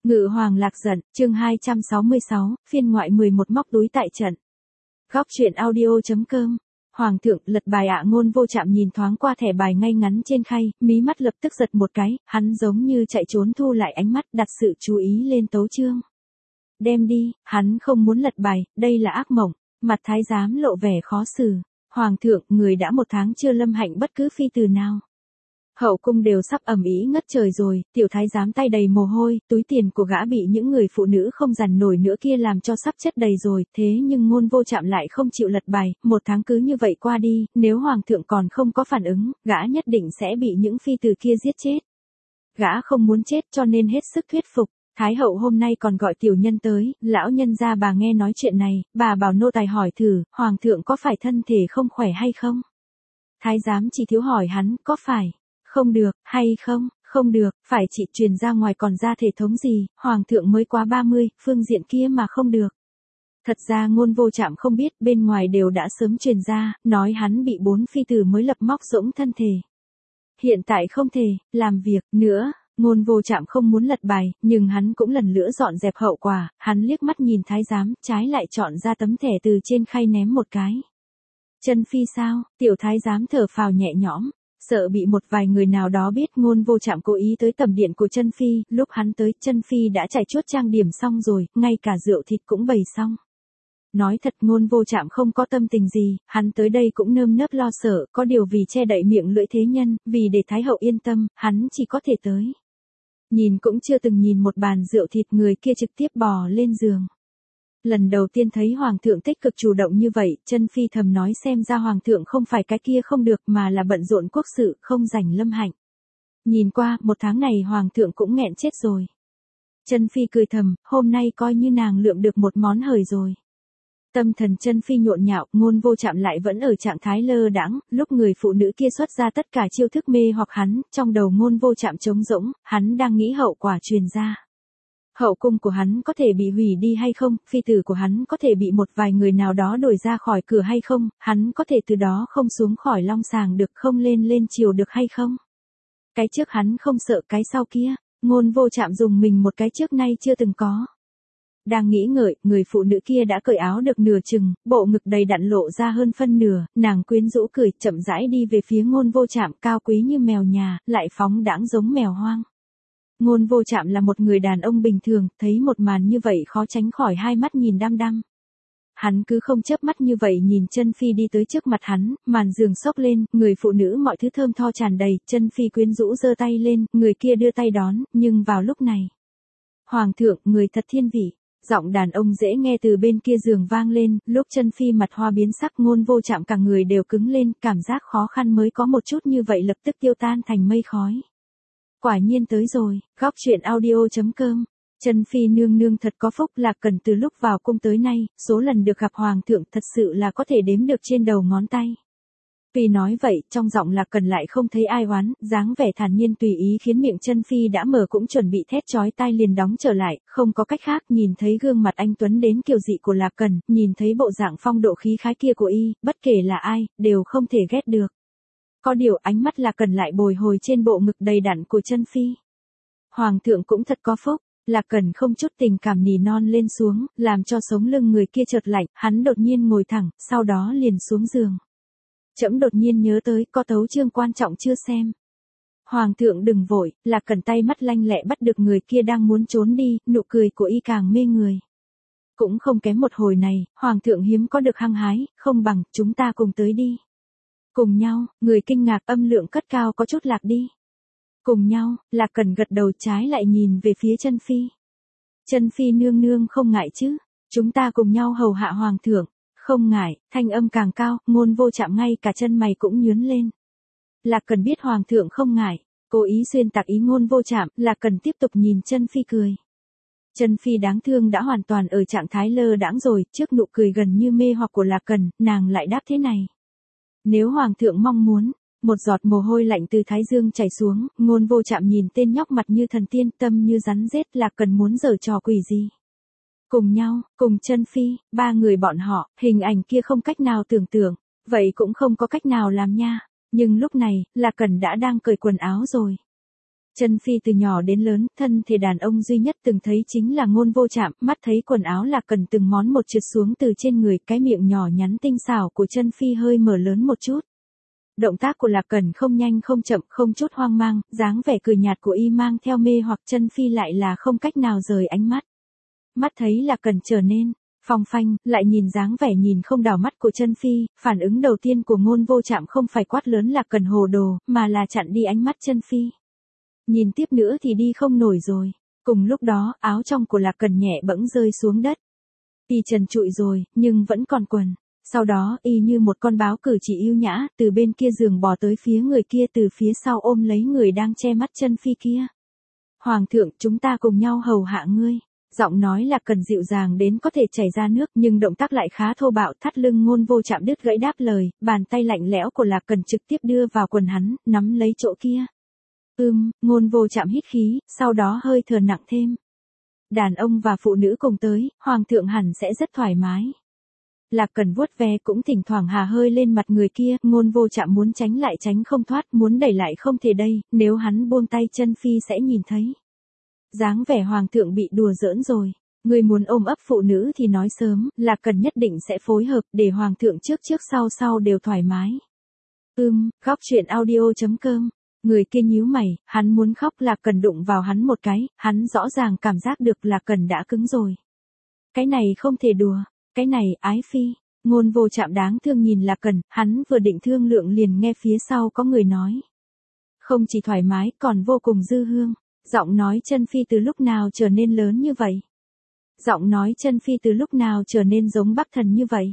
Ngự hoàng lạc giận, chương 266, phiên ngoại 11 móc túi tại trận. Góc truyện audio.com. Hoàng thượng lật bài ạ. Ngôn Vô Trạm nhìn thoáng qua thẻ bài ngay ngắn trên khay, mí mắt lập tức giật một cái, hắn giống như chạy trốn thu lại ánh mắt, đặt sự chú ý lên tấu chương. Đem đi, hắn không muốn lật bài, đây là ác mộng. Mặt thái giám lộ vẻ khó xử. Hoàng thượng, người đã 1 tháng chưa lâm hạnh bất cứ phi từ nào. Hậu cung đều sắp ầm ĩ ngất trời rồi, tiểu thái giám tay đầy mồ hôi, túi tiền của gã bị những người phụ nữ không dằn nổi nữa kia làm cho sắp chất đầy rồi, thế nhưng Ngôn Vô Trạm lại không chịu lật bài, 1 tháng cứ như vậy qua đi, nếu hoàng thượng còn không có phản ứng, gã nhất định sẽ bị những phi tử kia giết chết. Gã không muốn chết cho nên hết sức thuyết phục. Thái hậu hôm nay còn gọi tiểu nhân tới, lão nhân gia bà nghe nói chuyện này, bà bảo nô tài hỏi thử, hoàng thượng có phải thân thể không khỏe hay không? Thái giám chỉ thiếu hỏi hắn, có phải không được, hay không, không được, phải chị truyền ra ngoài còn ra thể thống gì, hoàng thượng mới quá 30, phương diện kia mà không được. Thật ra Ngôn Vô Trạm không biết, bên ngoài đều đã sớm truyền ra, nói hắn bị 4 phi tử mới lập móc rỗng thân thể. Hiện tại không thể làm việc nữa. Ngôn Vô Trạm không muốn lật bài, nhưng hắn cũng lần nữa dọn dẹp hậu quả, hắn liếc mắt nhìn thái giám, trái lại chọn ra tấm thẻ từ trên khay ném một cái. Chân phi sao? Tiểu thái giám thở phào nhẹ nhõm, sợ bị một vài người nào đó biết Ngôn Vô Trạm cố ý tới tầm điện của chân phi, lúc hắn tới, chân phi đã trải chuốt trang điểm xong rồi, ngay cả rượu thịt cũng bày xong. Nói thật Ngôn Vô Trạm không có tâm tình gì, hắn tới đây cũng nơm nớp lo sợ, có điều vì che đậy miệng lưỡi thế nhân, vì để thái hậu yên tâm, hắn chỉ có thể tới. Nhìn cũng chưa từng nhìn một bàn rượu thịt, người kia trực tiếp bò lên giường. Lần đầu tiên thấy hoàng thượng tích cực chủ động như vậy, chân phi thầm nói xem ra hoàng thượng không phải cái kia không được mà là bận rộn quốc sự, không rảnh lâm hạnh. Nhìn qua, 1 tháng này hoàng thượng cũng nghẹn chết rồi. Chân phi cười thầm, hôm nay coi như nàng lượm được một món hời rồi. Tâm thần chân phi nhộn nhạo, Ngôn Vô Trạm lại vẫn ở trạng thái lơ đãng, lúc người phụ nữ kia xuất ra tất cả chiêu thức mê hoặc hắn, trong đầu Ngôn Vô Trạm trống rỗng, hắn đang nghĩ hậu quả truyền ra. Hậu cung của hắn có thể bị hủy đi hay không, phi tử của hắn có thể bị một vài người nào đó đuổi ra khỏi cửa hay không, hắn có thể từ đó không xuống khỏi long sàng được, không lên triều được hay không. Cái trước hắn không sợ, cái sau kia, Ngôn Vô Trạm dùng mình một cái trước nay chưa từng có. Đang nghĩ ngợi, người phụ nữ kia đã cởi áo được nửa chừng, bộ ngực đầy đặn lộ ra hơn phân nửa, nàng quyến rũ cười, chậm rãi đi về phía Ngôn Vô Trạm, cao quý như mèo nhà, lại phóng đãng giống mèo hoang. Ngôn Vô Trạm là một người đàn ông bình thường, thấy một màn như vậy khó tránh khỏi hai mắt nhìn đăm đăm. Hắn cứ không chớp mắt như vậy nhìn chân phi đi tới trước mặt hắn, màn giường xốc lên, người phụ nữ mọi thứ thơm tho tràn đầy, chân phi quyến rũ giơ tay lên, người kia đưa tay đón, nhưng vào lúc này. Hoàng thượng, người thật thiên vị. Giọng đàn ông dễ nghe từ bên kia giường vang lên, lúc chân phi mặt hoa biến sắc, Ngôn Vô Trạm cả người đều cứng lên, cảm giác khó khăn mới có một chút như vậy lập tức tiêu tan thành mây khói. Quả nhiên tới rồi, góc truyện audio.com. Chân phi nương nương thật có phúc, Lạc Cần từ lúc vào cung tới nay, số lần được gặp hoàng thượng thật sự là có thể đếm được trên đầu ngón tay. Vì nói vậy, trong giọng Lạc Cần lại không thấy ai oán, dáng vẻ thản nhiên tùy ý khiến miệng chân phi đã mở cũng chuẩn bị thét chói tai liền đóng trở lại, không có cách khác, nhìn thấy gương mặt anh tuấn đến kiều dị của Lạc Cần, nhìn thấy bộ dạng phong độ khí khái kia của y, bất kể là ai, đều không thể ghét được. Có điều ánh mắt Lạc Cần lại bồi hồi trên bộ ngực đầy đặn của chân phi. Hoàng thượng cũng thật có phúc. Lạc Cần không chút tình cảm nỉ non lên xuống, làm cho sống lưng người kia chợt lạnh, hắn đột nhiên ngồi thẳng, sau đó liền xuống giường. Trẫm đột nhiên nhớ tới, có tấu chương quan trọng chưa xem. Hoàng thượng đừng vội, Lạc Cần tay mắt lanh lẹ bắt được người kia đang muốn trốn đi, nụ cười của y càng mê người. Cũng không kém một hồi này, hoàng thượng hiếm có được hăng hái, không bằng, chúng ta cùng tới đi. Cùng nhau, người kinh ngạc, âm lượng cất cao có chút lạc đi. Cùng nhau, Lạc Cần gật đầu, trái lại nhìn về phía chân phi. Chân phi nương nương không ngại chứ, chúng ta cùng nhau hầu hạ hoàng thượng. Không ngại, thanh âm càng cao, Ngôn Vô Trạm ngay cả chân mày cũng nhướng lên. Lạc Cần biết hoàng thượng không ngại, cố ý xuyên tạc ý Ngôn Vô Trạm, Lạc Cần tiếp tục nhìn chân phi cười. Chân phi đáng thương đã hoàn toàn ở trạng thái lơ đãng rồi, trước nụ cười gần như mê hoặc của Lạc Cần, nàng lại đáp thế này. Nếu hoàng thượng mong muốn, một giọt mồ hôi lạnh từ thái dương chảy xuống, Ngôn Vô Trạm nhìn tên nhóc mặt như thần tiên, tâm như rắn rết, Lạc Cần muốn giở trò quỷ gì. Cùng nhau, cùng chân phi, 3 người bọn họ, hình ảnh kia không cách nào tưởng tượng, vậy cũng không có cách nào làm nha. Nhưng lúc này, Lạc Cần đã đang cởi quần áo rồi. Chân Phi từ nhỏ đến lớn, thân thể đàn ông duy nhất từng thấy chính là Ngôn Vô Trạm, mắt thấy quần áo Lạc Cần từng món một trượt xuống từ trên người, cái miệng nhỏ nhắn tinh xảo của Chân Phi hơi mở lớn một chút. Động tác của Lạc Cần không nhanh không chậm, không chút hoang mang, dáng vẻ cười nhạt của y mang theo mê hoặc Chân Phi lại là không cách nào rời ánh mắt. Mắt thấy Lạc Cần trở nên phong phanh, lại nhìn dáng vẻ nhìn không đảo mắt của Chân Phi, phản ứng đầu tiên của Ngôn Vô Trạm không phải quát lớn Lạc Cần hồ đồ, mà là chặn đi ánh mắt Chân Phi. Nhìn tiếp nữa thì đi không nổi rồi. Cùng lúc đó, áo trong của Lạc Cần nhẹ bẫng rơi xuống đất. Y trần trụi rồi, nhưng vẫn còn quần. Sau đó, y như một con báo cử chỉ yêu nhã, từ bên kia giường bò tới phía người kia, từ phía sau ôm lấy người đang che mắt Chân Phi kia. Hoàng thượng, chúng ta cùng nhau hầu hạ ngươi. Giọng nói Lạc Cần dịu dàng đến có thể chảy ra nước, nhưng động tác lại khá thô bạo. Thắt lưng Ngôn Vô Trạm đứt gãy đáp lời, bàn tay lạnh lẽo của Lạc Cần trực tiếp đưa vào quần hắn, nắm lấy chỗ kia. Ngôn Vô Trạm hít khí, sau đó hơi thở nặng thêm. Đàn ông và phụ nữ cùng tới, hoàng thượng hẳn sẽ rất thoải mái. Lạc Cần vuốt ve cũng thỉnh thoảng hà hơi lên mặt người kia, Ngôn Vô Trạm muốn tránh lại tránh không thoát, muốn đẩy lại không thể đây, nếu hắn buông tay Chân Phi sẽ nhìn thấy. Dáng vẻ hoàng thượng bị đùa giỡn rồi. Người muốn ôm ấp phụ nữ thì nói sớm, Lạc Cần nhất định sẽ phối hợp để hoàng thượng trước sau đều thoải mái. Góc truyện audio.com. Người kia nhíu mày, hắn muốn khóc. Lạc Cần đụng vào hắn một cái, hắn rõ ràng cảm giác được Lạc Cần đã cứng rồi. Cái này không thể đùa, cái này, ái phi. Ngôn Vô Trạm đáng thương nhìn Lạc Cần, hắn vừa định thương lượng liền nghe phía sau có người nói. Không chỉ thoải mái, còn vô cùng dư hương. Giọng nói Chân Phi từ lúc nào trở nên lớn như vậy? Giọng nói Chân Phi từ lúc nào trở nên giống Bắc Thần như vậy?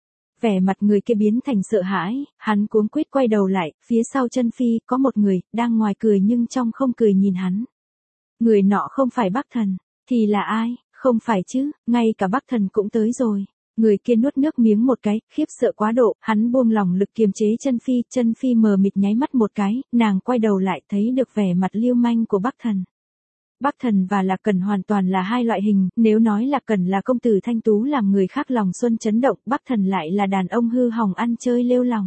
Vẻ mặt người kia biến thành sợ hãi, hắn cuống quýt quay đầu lại, phía sau Chân Phi có một người, đang ngoài cười nhưng trong không cười nhìn hắn. Người nọ không phải Bắc Thần, thì là ai? Không phải chứ, ngay cả Bắc Thần cũng tới rồi. Người kia nuốt nước miếng một cái, khiếp sợ quá độ, hắn buông lỏng lực kiềm chế Chân Phi mờ mịt nháy mắt một cái, nàng quay đầu lại thấy được vẻ mặt lưu manh của Bắc Thần. Bắc Thần và Lạc Cần hoàn toàn là hai loại hình, nếu nói Lạc Cần là công tử thanh tú làm người khác lòng xuân chấn động, Bắc Thần lại là đàn ông hư hỏng ăn chơi lêu lòng.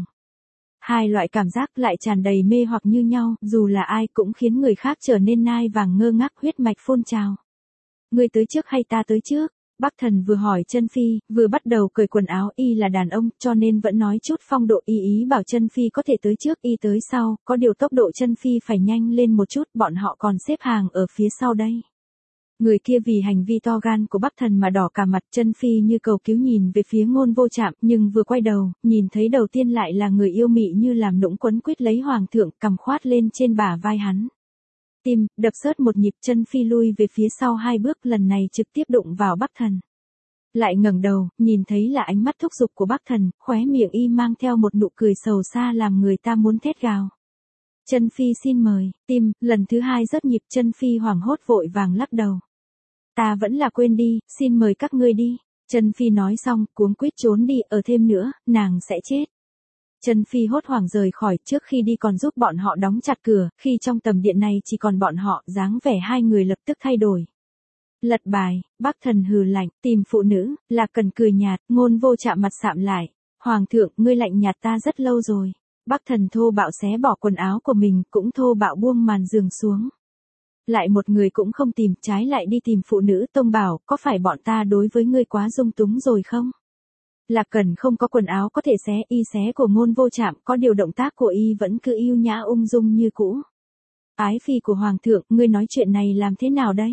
Hai loại cảm giác lại tràn đầy mê hoặc như nhau, dù là ai cũng khiến người khác trở nên nai vàng ngơ ngác, huyết mạch phun trào. Ngươi tới trước hay ta tới trước? Bắc Thần vừa hỏi Chân Phi, vừa bắt đầu cởi quần áo. Y là đàn ông, cho nên vẫn nói chút phong độ, ý bảo Chân Phi có thể tới trước, y tới sau, có điều tốc độ Chân Phi phải nhanh lên một chút, bọn họ còn xếp hàng ở phía sau đây. Người kia vì hành vi to gan của Bắc Thần mà đỏ cả mặt. Chân Phi như cầu cứu nhìn về phía Ngôn Vô Trạm, nhưng vừa quay đầu, nhìn thấy đầu tiên lại là người yêu mị như làm nũng quấn quýt lấy hoàng thượng, cằm khoát lên trên bả vai hắn. Tim đập sớt một nhịp, Chân Phi lui về phía sau hai bước, lần này trực tiếp đụng vào Bắc Thần. Lại ngẩng đầu, nhìn thấy là ánh mắt thúc giục của Bắc Thần, khóe miệng y mang theo một nụ cười sầu xa làm người ta muốn thét gào. Chân Phi xin mời. Tim lần thứ hai rớt nhịp, Chân Phi hoảng hốt vội vàng lắc đầu. Ta vẫn là quên đi, xin mời các ngươi đi. Chân Phi nói xong, cuống quýt trốn đi, ở thêm nữa, nàng sẽ chết. Chân Phi hốt hoảng rời khỏi, trước khi đi còn giúp bọn họ đóng chặt cửa, khi trong tầm điện này chỉ còn bọn họ, dáng vẻ hai người lập tức thay đổi. Lật bài, Bắc Thần hừ lạnh, tìm phụ nữ, Lạc Cần cười nhạt, Ngôn Vô Trạm mặt sạm lại. Hoàng thượng, ngươi lạnh nhạt ta rất lâu rồi. Bắc Thần thô bạo xé bỏ quần áo của mình, cũng thô bạo buông màn giường xuống. Lại một người cũng không tìm, trái lại đi tìm phụ nữ. Tông bảo, có phải bọn ta đối với ngươi quá dung túng rồi không? Lạc Cần không có quần áo có thể xé, y xé của Ngôn Vô Trạm, có điều động tác của y vẫn cứ yêu nhã ung dung như cũ. Ái phi của hoàng thượng, ngươi nói chuyện này làm thế nào đây?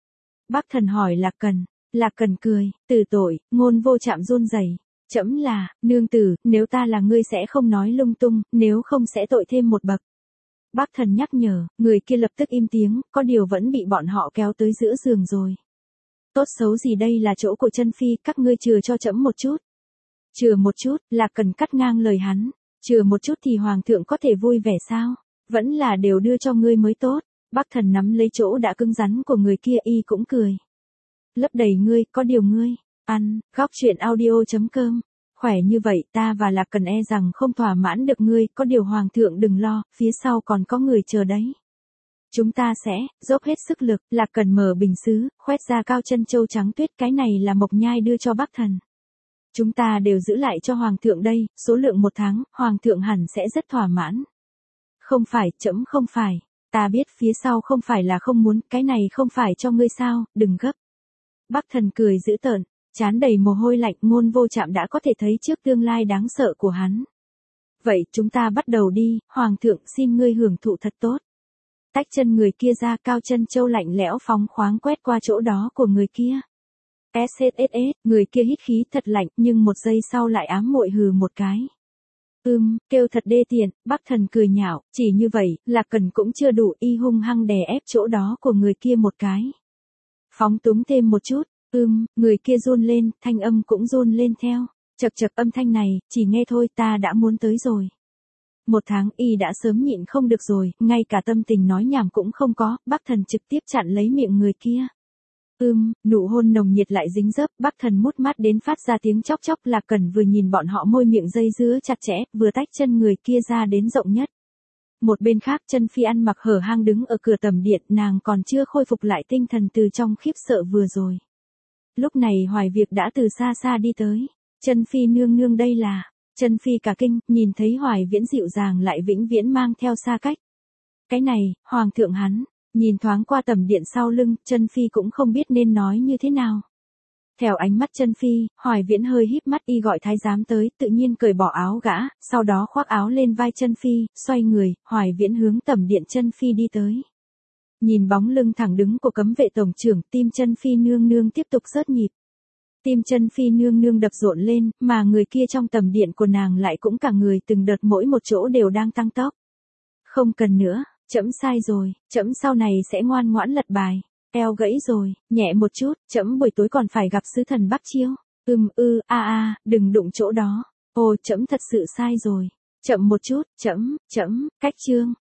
Bắc Thần hỏi Lạc Cần. Lạc Cần cười, từ tội. Ngôn Vô Trạm run rẩy. Trẫm là, nương tử, nếu ta là ngươi sẽ không nói lung tung, nếu không sẽ tội thêm một bậc. Bắc Thần nhắc nhở, người kia lập tức im tiếng, có điều vẫn bị bọn họ kéo tới giữa giường rồi. Tốt xấu gì đây là chỗ của Chân Phi, các ngươi chừa cho trẫm một chút. Chừa một chút, Lạc Cần cắt ngang lời hắn. Chừa một chút thì hoàng thượng có thể vui vẻ sao? Vẫn là đều đưa cho ngươi mới tốt. Bắc Thần nắm lấy chỗ đã cứng rắn của người kia, y cũng cười. Lấp đầy ngươi, có điều ngươi. Ăn, góc truyện audio.com. Khỏe như vậy ta và Lạc Cần e rằng không thỏa mãn được ngươi, có điều hoàng thượng đừng lo, phía sau còn có người chờ đấy. Chúng ta sẽ dốc hết sức lực. Lạc Cần mở bình sứ, khoét ra cao chân châu trắng tuyết, cái này là Mộc Nhai đưa cho Bắc Thần. Chúng ta đều giữ lại cho hoàng thượng đây, số lượng 1 tháng, hoàng thượng hẳn sẽ rất thỏa mãn. Không phải, trẫm không phải. Ta biết phía sau không phải là không muốn, cái này không phải cho ngươi sao, đừng gấp. Bắc Thần cười dữ tợn, trán đầy mồ hôi lạnh, Ngôn Vô Trạm đã có thể thấy trước tương lai đáng sợ của hắn. Vậy chúng ta bắt đầu đi, Hoàng thượng xin ngươi hưởng thụ thật tốt. Tách chân người kia ra, Cao Chân Châu lạnh lẽo phóng khoáng quét qua chỗ đó của người kia. SSSS, người kia hít khí thật lạnh nhưng một giây sau lại ám muội hừ một cái. Kêu thật đê tiện, Bắc Thần cười nhạo, chỉ như vậy, là cần cũng chưa đủ, y hung hăng đè ép chỗ đó của người kia một cái. Phóng túng thêm một chút, người kia run lên, thanh âm cũng run lên theo. Chậc chậc, âm thanh này, chỉ nghe thôi ta đã muốn tới rồi. 1 tháng y đã sớm nhịn không được rồi, ngay cả tâm tình nói nhảm cũng không có, Bắc Thần trực tiếp chặn lấy miệng người kia. Nụ hôn nồng nhiệt lại dính dấp, Bắc Thần mút mắt đến phát ra tiếng chóc chóc, Lạc Cẩn vừa nhìn bọn họ môi miệng dây dứa chặt chẽ, vừa tách chân người kia ra đến rộng nhất. Một bên khác Chân Phi ăn mặc hở hang đứng ở cửa tầm điện, nàng còn chưa khôi phục lại tinh thần từ trong khiếp sợ vừa rồi. Lúc này Hoài Việc đã từ xa xa đi tới. Chân Phi nương nương đây là. Chân Phi cả kinh, nhìn thấy Hoài Viễn dịu dàng lại vĩnh viễn mang theo xa cách. Cái này, Hoàng thượng hắn. Nhìn thoáng qua tầm điện sau lưng, Chân Phi cũng không biết nên nói như thế nào. Theo ánh mắt Chân Phi, Hoài Viễn hơi híp mắt, y gọi thái giám tới, tự nhiên cởi bỏ áo gã, sau đó khoác áo lên vai Chân Phi, xoay người, Hoài Viễn hướng tầm điện Chân Phi đi tới. Nhìn bóng lưng thẳng đứng của cấm vệ tổng trưởng, tim Chân Phi nương nương tiếp tục rớt nhịp. Tim Chân Phi nương nương đập rộn lên, mà người kia trong tầm điện của nàng lại cũng cả người từng đợt mỗi một chỗ đều đang tăng tốc. Không cần nữa, trẫm sai rồi, trẫm sau này sẽ ngoan ngoãn lật bài. Eo gãy rồi, nhẹ một chút, trẫm buổi tối còn phải gặp sứ thần Bắc Chiêu. Đừng đụng chỗ đó. Ồ, trẫm thật sự sai rồi. Chậm một chút, trẫm, cách chương.